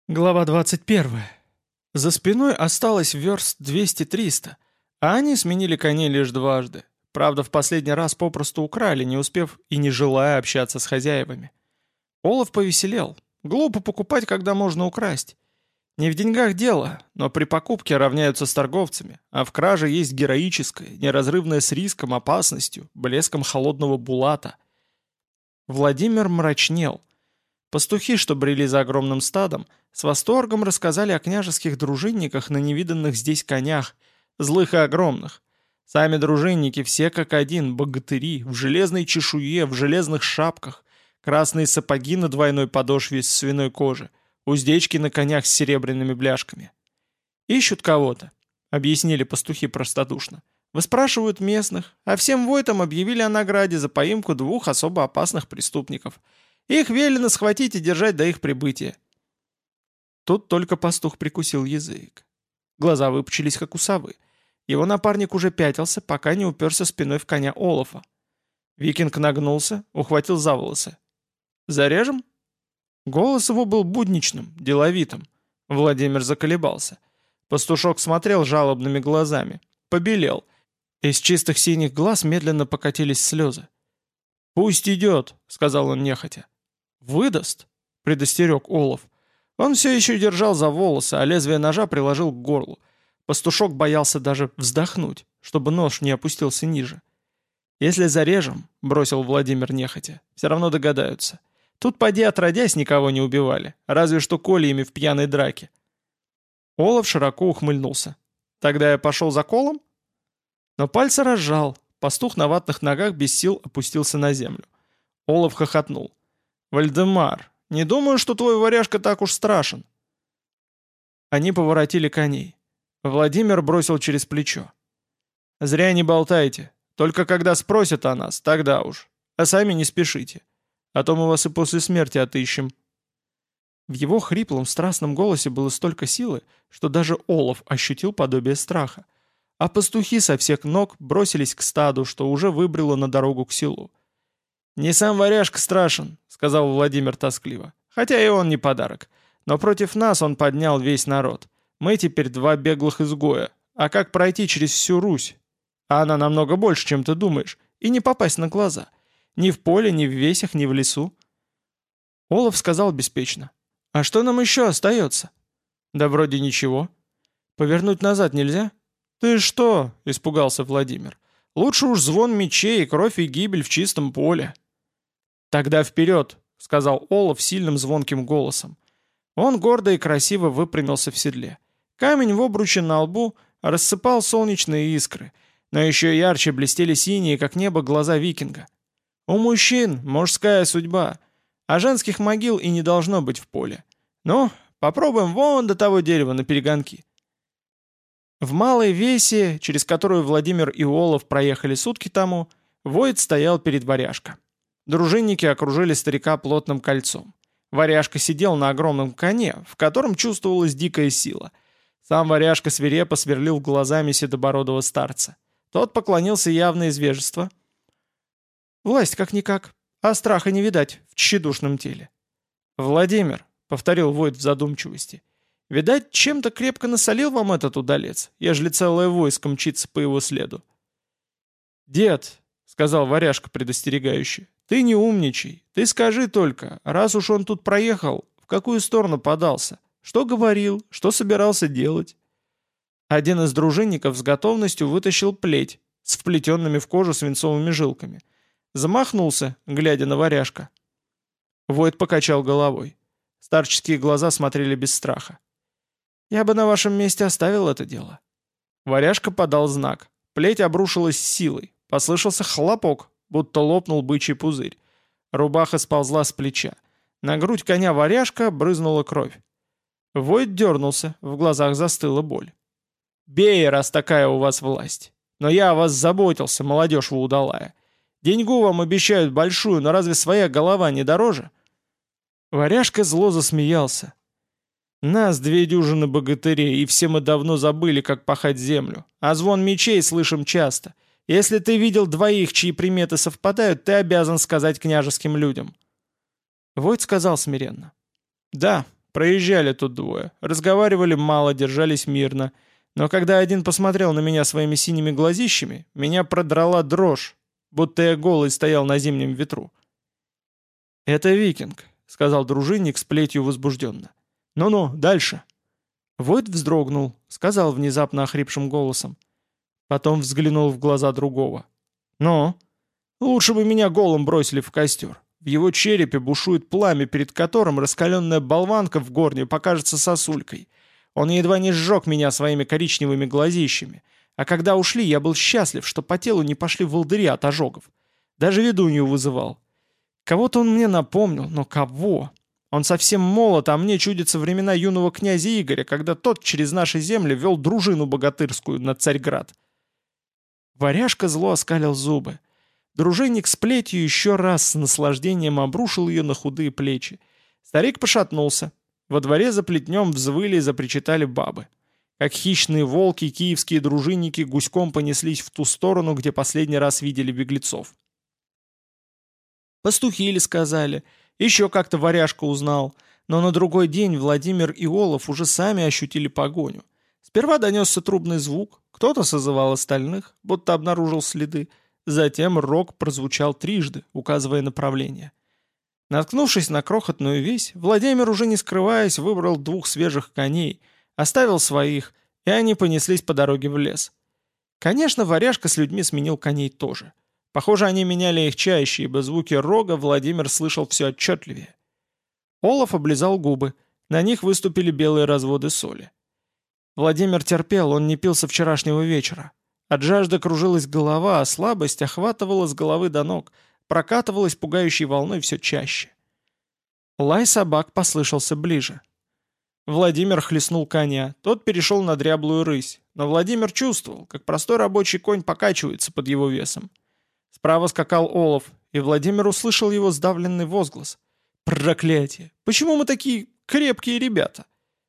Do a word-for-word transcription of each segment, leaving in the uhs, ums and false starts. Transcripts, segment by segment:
Глава двадцать первая. За спиной осталось верст двести-триста, а они сменили коней лишь дважды. Правда, в последний раз попросту украли, не успев и не желая общаться с хозяевами. Олаф повеселел. Глупо покупать, когда можно украсть. Не в деньгах дело, но при покупке равняются с торговцами, а в краже есть героическое, неразрывное с риском, опасностью, блеском холодного булата. Владимир мрачнел. Пастухи, что брели за огромным стадом, с восторгом рассказали о княжеских дружинниках на невиданных здесь конях, злых и огромных. Сами дружинники все как один, богатыри, в железной чешуе, в железных шапках, красные сапоги на двойной подошве из свиной кожи, уздечки на конях с серебряными бляшками. «Ищут кого-то», — объяснили пастухи простодушно. «Выспрашивают местных, а всем войтам объявили о награде за поимку двух особо опасных преступников. Их велено схватить и держать до их прибытия». Тут только пастух прикусил язык. Глаза выпучились, как у совы. Его напарник уже пятился, пока не уперся спиной в коня Олафа. Викинг нагнулся, ухватил за волосы. «Зарежем?» Голос его был будничным, деловитым. Владимир заколебался. Пастушок смотрел жалобными глазами. Побелел. Из чистых синих глаз медленно покатились слезы. «Пусть идет», — сказал он нехотя. «Выдаст?» — предостерег Олаф. Он все еще держал за волосы, а лезвие ножа приложил к горлу. Пастушок боялся даже вздохнуть, чтобы нож не опустился ниже. «Если зарежем», — бросил Владимир нехотя, — «все равно догадаются. Тут поди отродясь никого не убивали, разве что кольями в пьяной драке». Олаф широко ухмыльнулся. «Тогда я пошел за колом?» Но пальцы разжал. Пастух на ватных ногах без сил опустился на землю. Олаф хохотнул. «Вальдемар, не думаю, что твой варяжка так уж страшен». Они поворотили коней. Владимир бросил через плечо. «Зря не болтайте. Только когда спросят о нас, тогда уж. А сами не спешите. А то мы вас и после смерти отыщем». В его хриплом, страстном голосе было столько силы, что даже Олаф ощутил подобие страха. А пастухи со всех ног бросились к стаду, что уже выбрело на дорогу к селу. «Не сам варяжка страшен», — сказал Владимир тоскливо. «Хотя и он не подарок. Но против нас он поднял весь народ. Мы теперь два беглых изгоя. А как пройти через всю Русь? А она намного больше, чем ты думаешь. И не попасть на глаза. Ни в поле, ни в весях, ни в лесу». Олаф сказал беспечно. «А что нам еще остается?» «Да вроде ничего. Повернуть назад нельзя?» «Ты что?» — испугался Владимир. «Лучше уж звон мечей, кровь и гибель в чистом поле». «Тогда вперед!» — сказал Олаф сильным звонким голосом. Он гордо и красиво выпрямился в седле. Камень в обруче на лбу рассыпал солнечные искры, но еще ярче блестели синие, как небо, глаза викинга. У мужчин мужская судьба, а женских могил и не должно быть в поле. Ну, попробуем вон до того дерева на перегонки. В Малой Весе, через которую Владимир и Олаф проехали сутки тому, воид стоял перед варяжкой. Дружинники окружили старика плотным кольцом. Варяжка сидел на огромном коне, в котором чувствовалась дикая сила. Сам варяжка свирепо сверлил глазами седобородого старца. Тот поклонился явно из вежества. «Власть как-никак, а страха не видать в тщедушном теле». «Владимир», — повторил воид в задумчивости, — «видать, чем-то крепко насолил вам этот удалец, ежели целое войско мчится по его следу». «Дед», — сказал варяжка предостерегающе, — «ты не умничай, ты скажи только, раз уж он тут проехал, в какую сторону подался, что говорил, что собирался делать». Один из дружинников с готовностью вытащил плеть с вплетенными в кожу свинцовыми жилками. Замахнулся, глядя на варяжка. Воид покачал головой. Старческие глаза смотрели без страха. «Я бы на вашем месте оставил это дело». Варяжка подал знак. Плеть обрушилась с силой. Послышался хлопок, будто лопнул бычий пузырь. Рубаха сползла с плеча. На грудь коня варяжка брызнула кровь. Воид дернулся, в глазах застыла боль. «Бей, раз такая у вас власть. Но я о вас заботился, молодежь вы удалая. Деньгу вам обещают большую, но разве своя голова не дороже?» Варяжка зло засмеялся. «Нас две дюжины богатырей, и все мы давно забыли, как пахать землю. А звон мечей слышим часто. Если ты видел двоих, чьи приметы совпадают, ты обязан сказать княжеским людям». Войт сказал смиренно. «Да, Проезжали тут двое. Разговаривали мало, держались мирно. Но когда один посмотрел на меня своими синими глазищами, меня продрала дрожь, будто я голый стоял на зимнем ветру. «Это викинг», — сказал дружинник с плетью возбужденно. «Ну-ну, дальше». Войт вздрогнул, сказал внезапно охрипшим голосом. Потом взглянул в глаза другого. «Ну? Лучше бы меня голым бросили в костер. В его черепе бушует пламя, перед которым раскаленная болванка в горне покажется сосулькой. Он едва не сжег меня своими коричневыми глазищами. А когда ушли, я был счастлив, что по телу не пошли волдыри от ожогов. Даже ведунью вызывал. Кого-то он мне напомнил, но кого? Он совсем молод, а мне чудятся времена юного князя Игоря, когда тот через наши земли вел дружину богатырскую на Царьград». Варяжка зло оскалил зубы. Дружинник с плетью еще раз с наслаждением обрушил ее на худые плечи. Старик пошатнулся. Во дворе за плетнем взвыли и запричитали бабы. Как хищные волки, киевские дружинники гуськом понеслись в ту сторону, где последний раз видели беглецов. Пастухи ли сказали, еще как-то варяжка узнал, но на другой день Владимир и Олаф уже сами ощутили погоню. Сперва донесся трубный звук, кто-то созывал остальных, будто обнаружил следы, затем рог прозвучал трижды, указывая направление. Наткнувшись на крохотную весь, Владимир, уже не скрываясь, выбрал двух свежих коней, оставил своих, и они понеслись по дороге в лес. Конечно, варяжка с людьми сменил коней тоже. Похоже, они меняли их чаще, ибо звуки рога Владимир слышал все отчетливее. Олаф облизал губы, на них выступили белые разводы соли. Владимир терпел, он не пил со вчерашнего вечера. От жажды кружилась голова, а слабость охватывала с головы до ног, прокатывалась пугающей волной все чаще. Лай собак послышался ближе. Владимир хлестнул коня, тот перешел на дряблую рысь, но Владимир чувствовал, как простой рабочий конь покачивается под его весом. Справа скакал Олаф, и Владимир услышал его сдавленный возглас. «Проклятие! Почему мы такие крепкие ребята?»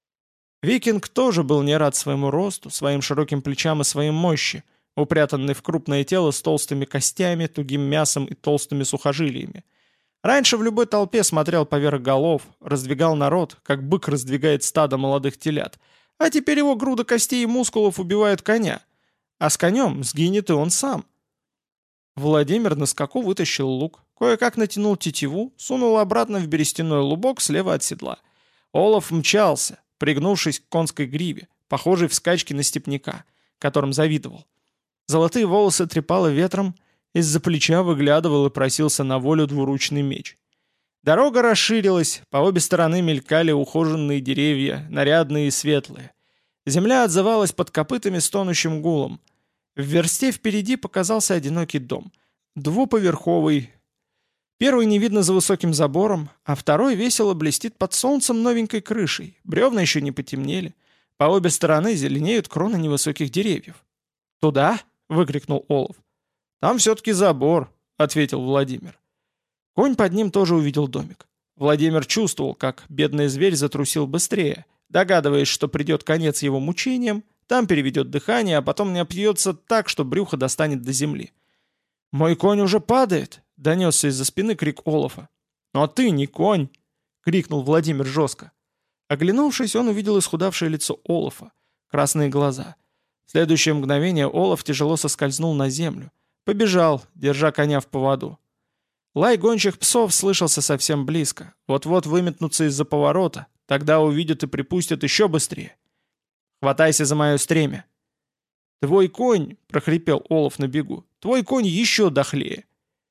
Викинг тоже был не рад своему росту, своим широким плечам и своей мощи, упрятанной в крупное тело с толстыми костями, тугим мясом и толстыми сухожилиями. Раньше в любой толпе смотрел поверх голов, раздвигал народ, как бык раздвигает стадо молодых телят, а теперь его груда костей и мускулов убивают коня. А с конем сгинет и он сам. Владимир на скаку вытащил лук, кое-как натянул тетиву, сунул обратно в берестяной лубок слева от седла. Олаф мчался, пригнувшись к конской гриве, похожей в скачке на степняка, которым завидовал. Золотые волосы трепало ветром, из-за плеча выглядывал и просился на волю двуручный меч. Дорога расширилась, по обе стороны мелькали ухоженные деревья, нарядные и светлые. Земля отзывалась под копытами стонущим гулом. В версте впереди показался одинокий дом. Двуповерховый. Первый не видно за высоким забором, а второй весело блестит под солнцем новенькой крышей. Бревна еще не потемнели. По обе стороны зеленеют кроны невысоких деревьев. «Туда?» — выкрикнул Олаф. «Там все-таки забор», — ответил Владимир. Конь под ним тоже увидел домик. Владимир чувствовал, как бедный зверь затрусил быстрее, догадываясь, что придет конец его мучениям, там переведет дыхание, а потом не опьется так, что брюхо достанет до земли. «Мой конь уже падает!» — донесся из-за спины крик Олафа. «Но ты не конь!» — крикнул Владимир жестко. Оглянувшись, он увидел исхудавшее лицо Олафа, красные глаза. В следующее мгновение Олаф тяжело соскользнул на землю. Побежал, держа коня в поводу. Лай гончих псов слышался совсем близко. Вот-вот выметнутся из-за поворота. Тогда увидят и припустят еще быстрее. «Хватайся за мое стремя!» «Твой конь!» — прохрипел Олаф на бегу. «Твой конь еще дохлее!»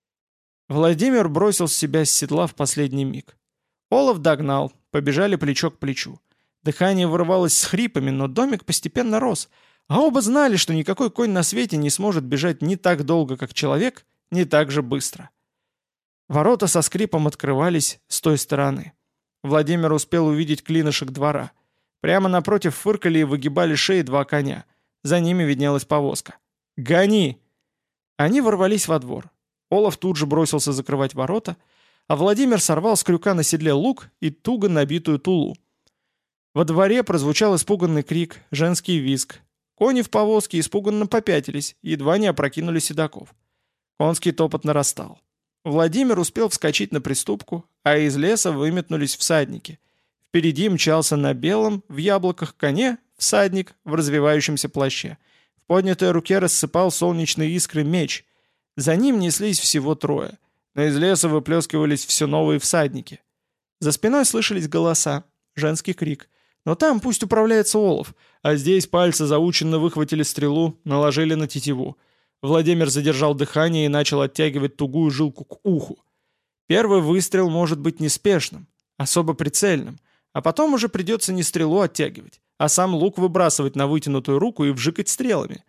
Владимир бросил с себя с седла в последний миг. Олаф догнал, побежали плечо к плечу. Дыхание вырывалось с хрипами, но домик постепенно рос, а оба знали, что никакой конь на свете не сможет бежать ни так долго, как человек, ни так же быстро. Ворота со скрипом открывались с той стороны. Владимир успел увидеть клинышек двора. Прямо напротив фыркали и выгибали шеи два коня. За ними виднелась повозка. «Гони!» Они ворвались во двор. Олаф тут же бросился закрывать ворота, а Владимир сорвал с крюка на седле лук и туго набитую тулу. Во дворе прозвучал испуганный крик, женский визг. Кони в повозке испуганно попятились, едва не опрокинули седаков. Конский топот нарастал. Владимир успел вскочить на приступку, а из леса выметнулись всадники. Впереди мчался на белом, в яблоках коне, всадник в развивающемся плаще. В поднятой руке рассыпал солнечные искры меч. За ним неслись всего трое, но из леса выплескивались все новые всадники. За спиной слышались голоса, женский крик. Но там пусть управляется олов, а здесь пальцы заученно выхватили стрелу, наложили на тетиву. Владимир задержал дыхание и начал оттягивать тугую жилку к уху. Первый выстрел может быть неспешным, особо прицельным, а потом уже придется не стрелу оттягивать, а сам лук выбрасывать на вытянутую руку и вжикать стрелами.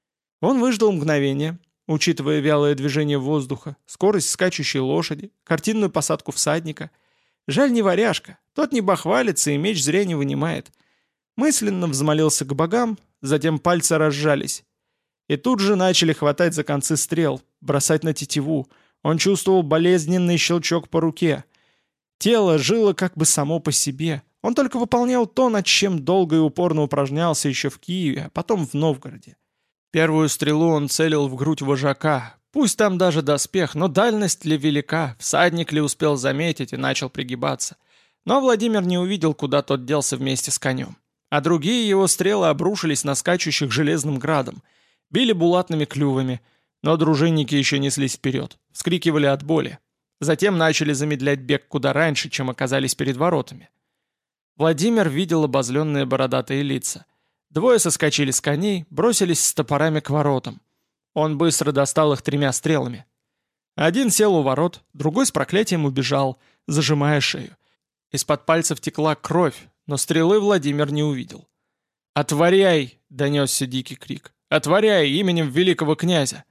Он выждал мгновение, учитывая вялое движение воздуха, скорость скачущей лошади, картинную посадку всадника. Жаль не варяжка, тот не бахвалится и меч зря не вынимает. Мысленно взмолился к богам, затем пальцы разжались. И тут же начали хватать за концы стрел, бросать на тетиву. Он чувствовал болезненный щелчок по руке. Тело жило как бы само по себе. Он только выполнял то, над чем долго и упорно упражнялся еще в Киеве, а потом в Новгороде. Первую стрелу он целил в грудь вожака. Пусть там даже доспех, но дальность ли велика, всадник ли успел заметить и начал пригибаться. Но Владимир не увидел, куда тот делся вместе с конем. А другие его стрелы обрушились на скачущих железным градом. Били булатными клювами, но дружинники еще неслись вперед, вскрикивали от боли. Затем начали замедлять бег куда раньше, чем оказались перед воротами. Владимир видел обозленные бородатые лица. Двое соскочили с коней, бросились с топорами к воротам. Он быстро достал их тремя стрелами. Один сел у ворот, другой с проклятием убежал, зажимая шею. Из-под пальцев текла кровь, но стрелы Владимир не увидел. «Отворяй!» — донесся дикий крик. «Отворяй именем великого князя!»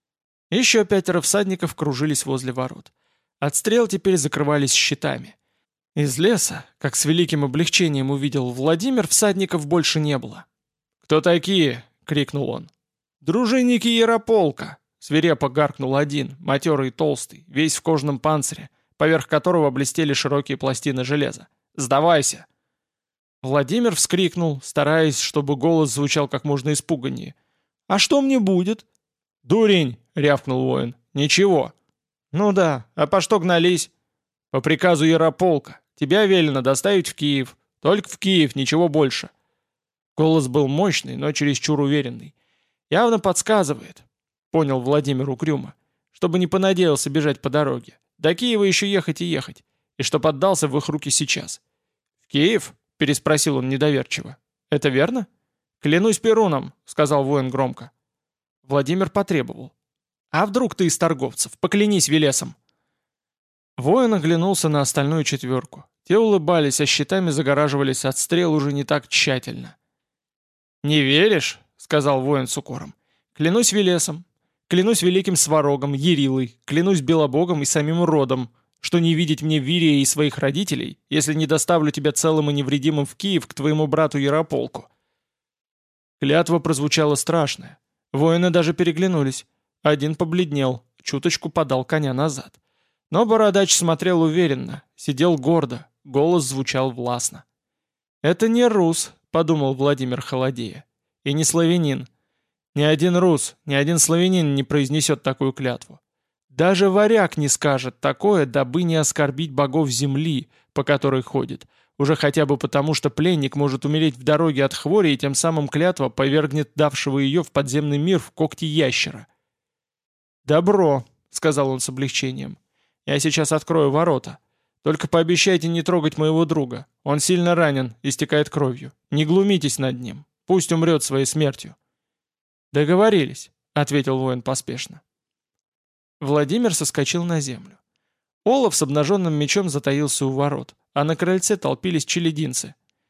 Еще пятеро всадников кружились возле ворот. От стрел теперь закрывались щитами. Из леса, как с великим облегчением увидел Владимир, всадников больше не было. «Кто такие?» — крикнул он. «Дружинники Ярополка!» — свирепо гаркнул один, матерый и толстый, весь в кожаном панцире, поверх которого блестели широкие пластины железа. «Сдавайся!» Владимир вскрикнул, стараясь, чтобы голос звучал как можно испуганнее. «А что мне будет?» «Дурень!» — рявкнул воин. «Ничего». «Ну да, а по что гнались?» «По приказу Ярополка. Тебя велено доставить в Киев. Только в Киев, ничего больше». Голос был мощный, но чересчур уверенный. «Явно подсказывает», — понял Владимир угрюмо, «чтобы не понадеялся бежать по дороге. До Киева еще ехать и ехать. И что поддался в их руки сейчас». «В Киев?» — переспросил он недоверчиво. «Это верно?» «Клянусь Перуном», — сказал воин громко. Владимир потребовал. «А вдруг ты из торговцев? Поклянись Велесом!» Воин оглянулся на остальную четверку. Те улыбались, а щитами загораживались от стрел уже не так тщательно. «Не веришь?» — сказал воин с укором. «Клянусь Велесом, клянусь великим Сварогом, Ярилой, клянусь Белобогом и самим родом, что не видеть мне Вирия и своих родителей, если не доставлю тебя целым и невредимым в Киев к твоему брату Ярополку». Клятва прозвучала страшная. Воины даже переглянулись. Один побледнел, чуточку подал коня назад. Но бородач смотрел уверенно, сидел гордо, голос звучал властно. «Это не рус», — подумал Владимир холодея, — «и не славянин. Ни один рус, ни один славянин не произнесет такую клятву. Даже варяг не скажет такое, дабы не оскорбить богов земли, по которой ходит, уже хотя бы потому, что пленник может умереть в дороге от хвори, и тем самым клятва повергнет давшего ее в подземный мир в когти ящера». «Добро», — сказал он с облегчением. «Я сейчас открою ворота. Только пообещайте не трогать моего друга. Он сильно ранен, истекает кровью. Не глумитесь над ним. Пусть умрет своей смертью». «Договорились», — ответил воин поспешно. Владимир соскочил на землю. Олаф с обнаженным мечом затаился у ворот, а на крыльце толпились челядинцы.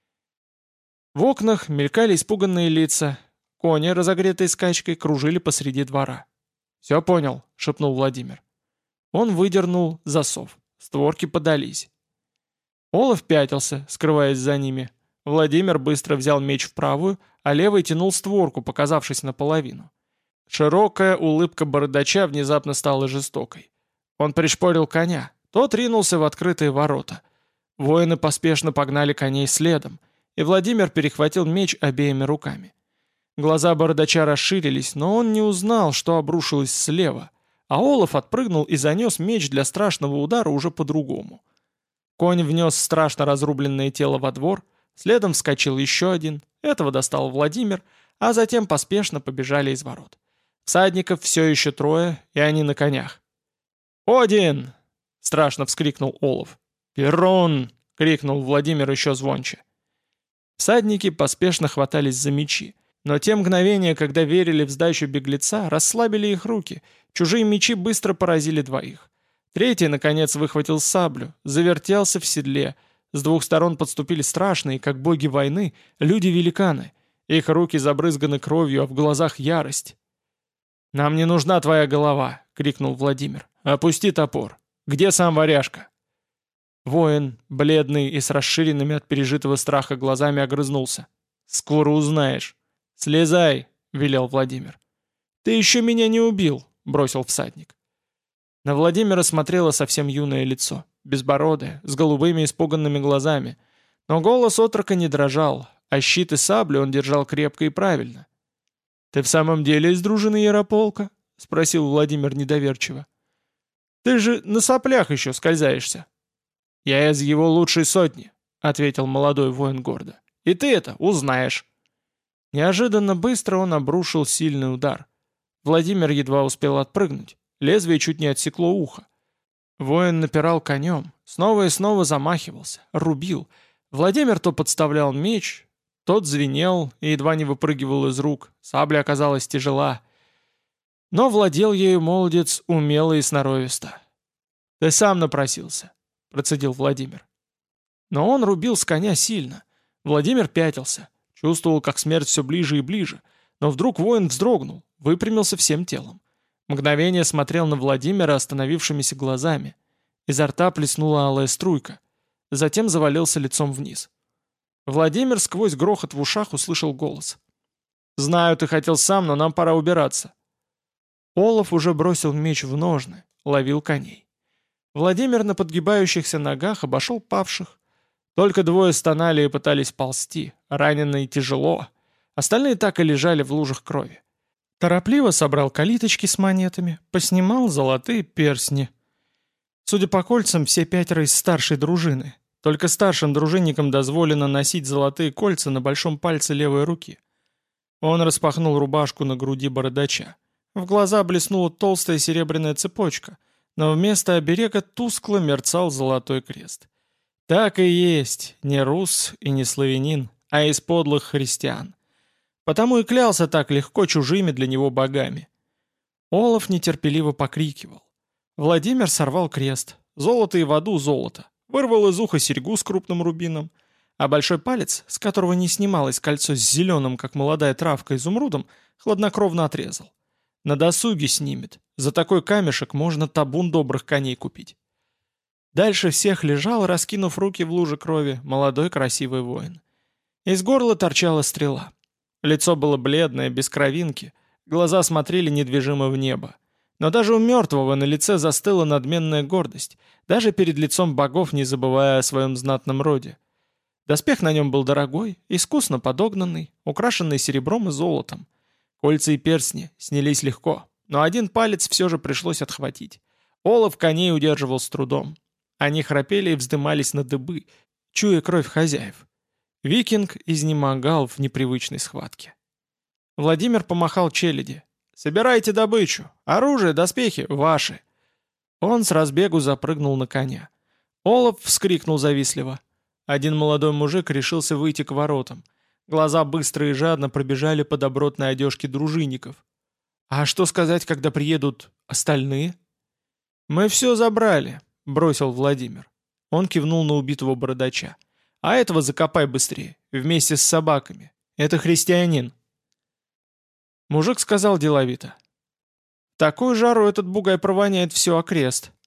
В окнах мелькали испуганные лица. Кони, разогретые скачкой, кружили посреди двора. «Все понял», — шепнул Владимир. Он выдернул засов. Створки подались. Олаф пятился, скрываясь за ними. Владимир быстро взял меч в правую, а левой тянул створку, показавшись наполовину. Широкая улыбка бородача внезапно стала жестокой. Он пришпорил коня. Тот ринулся в открытые ворота. Воины поспешно погнали коней следом, и Владимир перехватил меч обеими руками. Глаза бородача расширились, но он не узнал, что обрушилось слева, а Олаф отпрыгнул и занес меч для страшного удара уже по-другому. Конь внес страшно разрубленное тело во двор, следом вскочил еще один, этого достал Владимир, а затем поспешно побежали из ворот. Всадников все еще трое, и они на конях. «Один!» — страшно вскрикнул Олаф. «Перун!» — крикнул Владимир еще звонче. Всадники поспешно хватались за мечи, но те мгновения, когда верили в сдачу беглеца, расслабили их руки, чужие мечи быстро поразили двоих. Третий, наконец, выхватил саблю, завертелся в седле. С двух сторон подступили страшные, как боги войны, люди-великаны. Их руки забрызганы кровью, а в глазах ярость. «Нам не нужна твоя голова!» — крикнул Владимир. «Опусти топор! Где сам варяжка?» Воин, бледный и с расширенными от пережитого страха глазами, огрызнулся. «Скоро узнаешь!» «Слезай!» — велел Владимир. «Ты еще меня не убил!» — бросил всадник. На Владимира смотрело совсем юное лицо, безбородое, с голубыми испуганными глазами. Но голос отрока не дрожал, а щит и саблю он держал крепко и правильно. «Ты в самом деле из дружины Ярополка?» — спросил Владимир недоверчиво. «Ты же на соплях еще скользаешься». «Я из его лучшей сотни», — ответил молодой воин гордо. «И ты это узнаешь». Неожиданно быстро он обрушил сильный удар. Владимир едва успел отпрыгнуть. Лезвие чуть не отсекло ухо. Воин напирал конем, снова и снова замахивался, рубил. Владимир то подставлял меч, тот звенел и едва не выпрыгивал из рук. Сабля оказалась тяжела. Но владел ею молодец умело и сноровисто. «Ты сам напросился», — процедил Владимир. Но он рубил с коня сильно. Владимир пятился, чувствовал, как смерть все ближе и ближе. Но вдруг воин вздрогнул, выпрямился всем телом. Мгновение смотрел на Владимира остановившимися глазами. Изо рта плеснула алая струйка. Затем завалился лицом вниз. Владимир сквозь грохот в ушах услышал голос. «Знаю, ты хотел сам, но нам пора убираться». Олаф уже бросил меч в ножны, ловил коней. Владимир на подгибающихся ногах обошел павших. Только двое стонали и пытались ползти, раненые тяжело. Остальные так и лежали в лужах крови. Торопливо собрал калиточки с монетами, поснимал золотые перстни. Судя по кольцам, все пятеро из старшей дружины. Только старшим дружинникам дозволено носить золотые кольца на большом пальце левой руки. Он распахнул рубашку на груди бородача. В глаза блеснула толстая серебряная цепочка, но вместо оберега тускло мерцал золотой крест. Так и есть, не рус и не славянин, а из подлых христиан. Потому и клялся так легко чужими для него богами. Олаф нетерпеливо покрикивал. Владимир сорвал крест, золото и в аду золото, вырвал из уха серьгу с крупным рубином, а большой палец, с которого не снималось кольцо с зеленым, как молодая травка, изумрудом, хладнокровно отрезал. На досуге снимет, за такой камешек можно табун добрых коней купить. Дальше всех лежал, раскинув руки в луже крови, молодой красивый воин. Из горла торчала стрела. Лицо было бледное, без кровинки, глаза смотрели недвижимо в небо. Но даже у мертвого на лице застыла надменная гордость, даже перед лицом богов не забывая о своем знатном роде. Доспех на нем был дорогой, искусно подогнанный, украшенный серебром и золотом. Кольца и перстни снялись легко, но один палец все же пришлось отхватить. Олаф коней удерживал с трудом. Они храпели и вздымались на дыбы, чуя кровь хозяев. Викинг изнемогал в непривычной схватке. Владимир помахал челяди. «Собирайте добычу! Оружие, доспехи — ваши!» Он с разбегу запрыгнул на коня. Олаф вскрикнул завистливо. Один молодой мужик решился выйти к воротам. Глаза быстро и жадно пробежали по добротной одежке дружинников. «А что сказать, когда приедут остальные?» «Мы все забрали», — бросил Владимир. Он кивнул на убитого бородача. «А этого закопай быстрее, вместе с собаками. Это христианин». Мужик сказал деловито. «В такую жару этот бугай провоняет все окрест.